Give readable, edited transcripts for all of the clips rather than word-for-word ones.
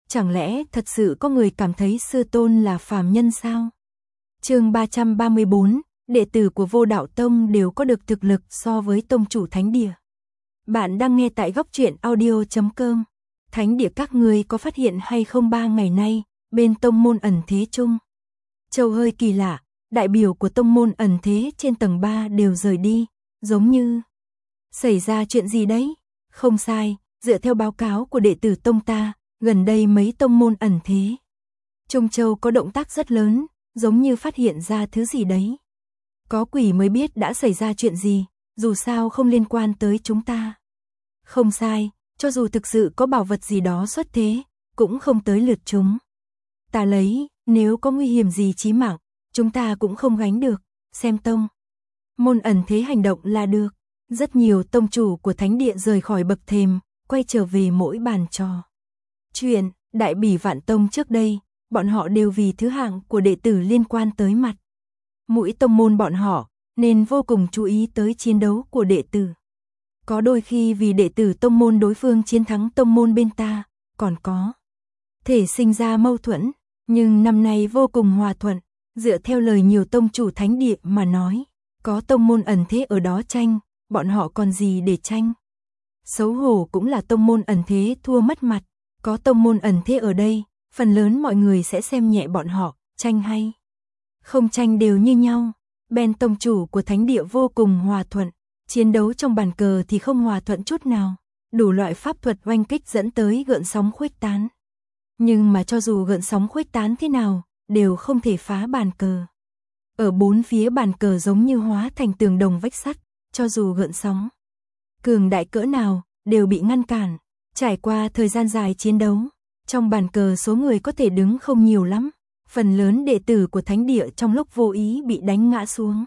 Chẳng lẽ thật sự có người cảm thấy sư tôn là phàm nhân sao? Chương 334, đệ tử của Vô Đạo Tông đều có được thực lực so với tông chủ thánh địa. Bạn đang nghe tại góc truyện audio.com. Thánh địa các ngươi có phát hiện hay không 3 ngày nay, bên tông môn ẩn thế chung. Châu hơi kỳ lạ, đại biểu của tông môn ẩn thế trên tầng 3 đều rời đi, giống như xảy ra chuyện gì đấy? Không sai, dựa theo báo cáo của đệ tử tông ta, gần đây mấy tông môn ẩn thế Trung Châu có động tác rất lớn, giống như phát hiện ra thứ gì đấy. Có quỷ mới biết đã xảy ra chuyện gì, dù sao không liên quan tới chúng ta. Không sai, cho dù thực sự có bảo vật gì đó xuất thế, cũng không tới lượt chúng ta lấy, nếu có nguy hiểm gì chí mạng, chúng ta cũng không gánh được, xem tông môn ẩn thế hành động là được. Rất nhiều tông chủ của thánh địa rời khỏi bậc thềm, quay trở về mỗi bàn trò chuyện. Đại Bỉ Vạn Tông trước đây, bọn họ đều vì thứ hạng của đệ tử liên quan tới mặt mũi tông môn bọn họ, nên vô cùng chú ý tới chiến đấu của đệ tử. Có đôi khi vì đệ tử tông môn đối phương chiến thắng tông môn bên ta, còn có thể sinh ra mâu thuẫn, nhưng năm nay vô cùng hòa thuận, dựa theo lời nhiều tông chủ thánh địa mà nói, có tông môn ẩn thế ở đó tranh, bọn họ còn gì để tranh. Xấu hổ cũng là tông môn ẩn thế thua mất mặt, có tông môn ẩn thế ở đây, phần lớn mọi người sẽ xem nhẹ bọn họ, tranh hay không tranh đều như nhau. Ben tông chủ của thánh địa vô cùng hòa thuận, chiến đấu trong bàn cờ thì không hòa thuận chút nào, đủ loại pháp thuật oanh kích dẫn tới gợn sóng khuếch tán. Nhưng mà cho dù gợn sóng khuếch tán thế nào, đều không thể phá bàn cờ. Ở bốn phía bàn cờ giống như hóa thành tường đồng vách sắt, cho dù gợn sóng cường đại cỡ nào, đều bị ngăn cản. Trải qua thời gian dài chiến đấu, trong bàn cờ số người có thể đứng không nhiều lắm, phần lớn đệ tử của thánh địa trong lúc vô ý bị đánh ngã xuống.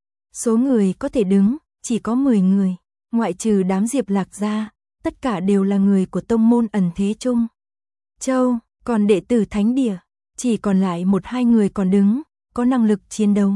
Số người có thể đứng, chỉ có 10 người, ngoại trừ đám Diệp Lạc ra, tất cả đều là người của tông môn ẩn thế Trung Châu, còn đệ tử thánh địa, chỉ còn lại 1-2 người còn đứng, có năng lực chiến đấu.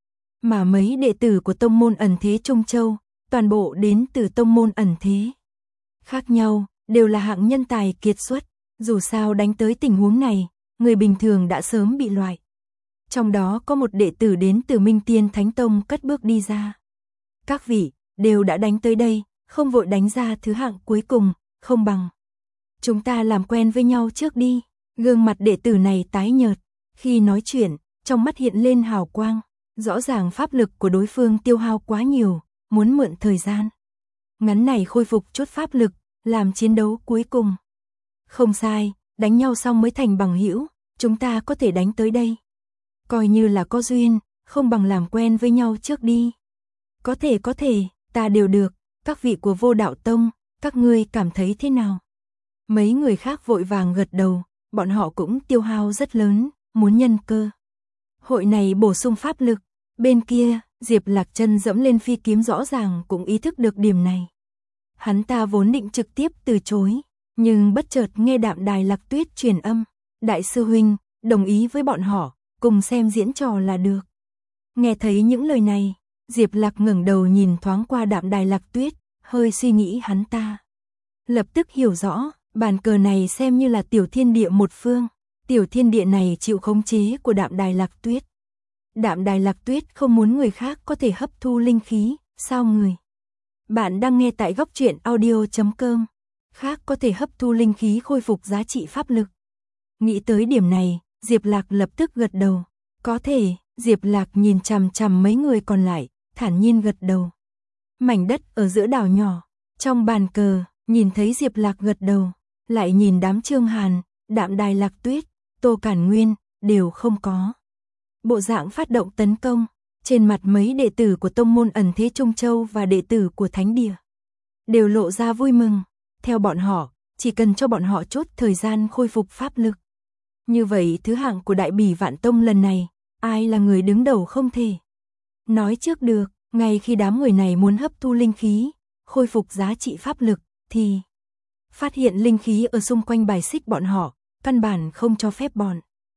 Mà mấy đệ tử của tông môn ẩn thế Trung Châu, toàn bộ đến từ tông môn ẩn thế khác nhau, đều là hạng nhân tài kiệt xuất, dù sao đánh tới tình huống này, người bình thường đã sớm bị loại. Trong đó có một đệ tử đến từ Minh Tiên Thánh Tông cất bước đi ra. Các vị, đều đã đánh tới đây, không vội đánh ra thứ hạng cuối cùng, không bằng chúng ta làm quen với nhau trước đi. Gương mặt đệ tử này tái nhợt, khi nói chuyện, trong mắt hiện lên hào quang, rõ ràng pháp lực của đối phương tiêu hao quá nhiều, muốn mượn thời gian ngắn này khôi phục chút pháp lực, làm chiến đấu cuối cùng. Không sai, đánh nhau xong mới thành bằng hữu, chúng ta có thể đánh tới đây. Coi như là có duyên, không bằng làm quen với nhau trước đi. Có thể, ta đều được, các vị của Vô Đạo Tông, các ngươi cảm thấy thế nào? Mấy người khác vội vàng gật đầu, bọn họ cũng tiêu hao rất lớn, muốn nhân cơ hội này bổ sung pháp lực. Bên kia, Diệp Lạc chân dẫm lên phi kiếm rõ ràng cũng ý thức được điểm này. Hắn ta vốn định trực tiếp từ chối, nhưng bất chợt nghe Đạm Đài Lạc Tuyết truyền âm, đại sư huynh, đồng ý với bọn họ, cùng xem diễn trò là được. Nghe thấy những lời này, Diệp Lạc ngẩng đầu nhìn thoáng qua Đạm Đài Lạc Tuyết, hơi suy nghĩ hắn ta lập tức hiểu rõ, bàn cờ này xem như là tiểu thiên địa một phương, tiểu thiên địa này chịu khống chế của Đạm Đài Lạc Tuyết. Đạm Đài Lạc Tuyết không muốn người khác có thể hấp thu linh khí, sao người? Bạn đang nghe tại góc truyện audio.com, khác có thể hấp thu linh khí khôi phục giá trị pháp lực. Nghĩ tới điểm này, Diệp Lạc lập tức gật đầu. Có thể, Diệp Lạc nhìn chằm chằm mấy người còn lại, thản nhiên gật đầu. Mảnh đất ở giữa đảo nhỏ, trong bàn cờ, nhìn thấy Diệp Lạc gật đầu, lại nhìn đám Trương Hàn, Đạm Đài Lạc Tuyết, Tô Cản Nguyên, đều không có bộ dạng phát động tấn công. Trên mặt mấy đệ tử của tông môn ẩn thế Trung Châu và đệ tử của thánh địa đều lộ ra vui mừng. Theo bọn họ, chỉ cần cho bọn họ chút thời gian khôi phục pháp lực. Như vậy thứ hạng của Đại Bỉ Vạn Tông lần này, ai là người đứng đầu không thể nói trước được. Ngay khi đám người này muốn hấp thu linh khí, khôi phục giá trị pháp lực, thì phát hiện linh khí ở xung quanh bài xích bọn họ, căn bản không cho phép bọn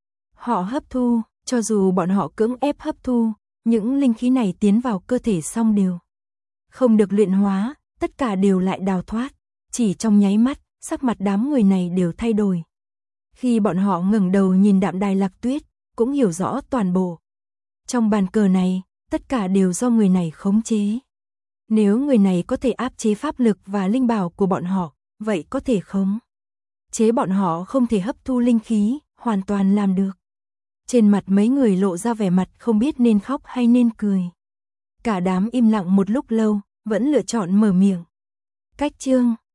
họ hấp thu. Cho dù bọn họ cưỡng ép hấp thu, những linh khí này tiến vào cơ thể xong đều không được luyện hóa, tất cả đều lại đào thoát. Chỉ trong nháy mắt, sắc mặt đám người này đều thay đổi. Khi bọn họ ngẩng đầu nhìn Đạm Đài Lạc Tuyết, cũng hiểu rõ toàn bộ. Trong bàn cờ này, tất cả đều do người này khống chế. Nếu người này có thể áp chế pháp lực và linh bảo của bọn họ, vậy có thể khống chế bọn họ không thể hấp thu linh khí, hoàn toàn làm được. Trên mặt mấy người lộ ra vẻ mặt không biết nên khóc hay nên cười. Cả đám im lặng một lúc lâu, vẫn lựa chọn mở miệng. Cách chương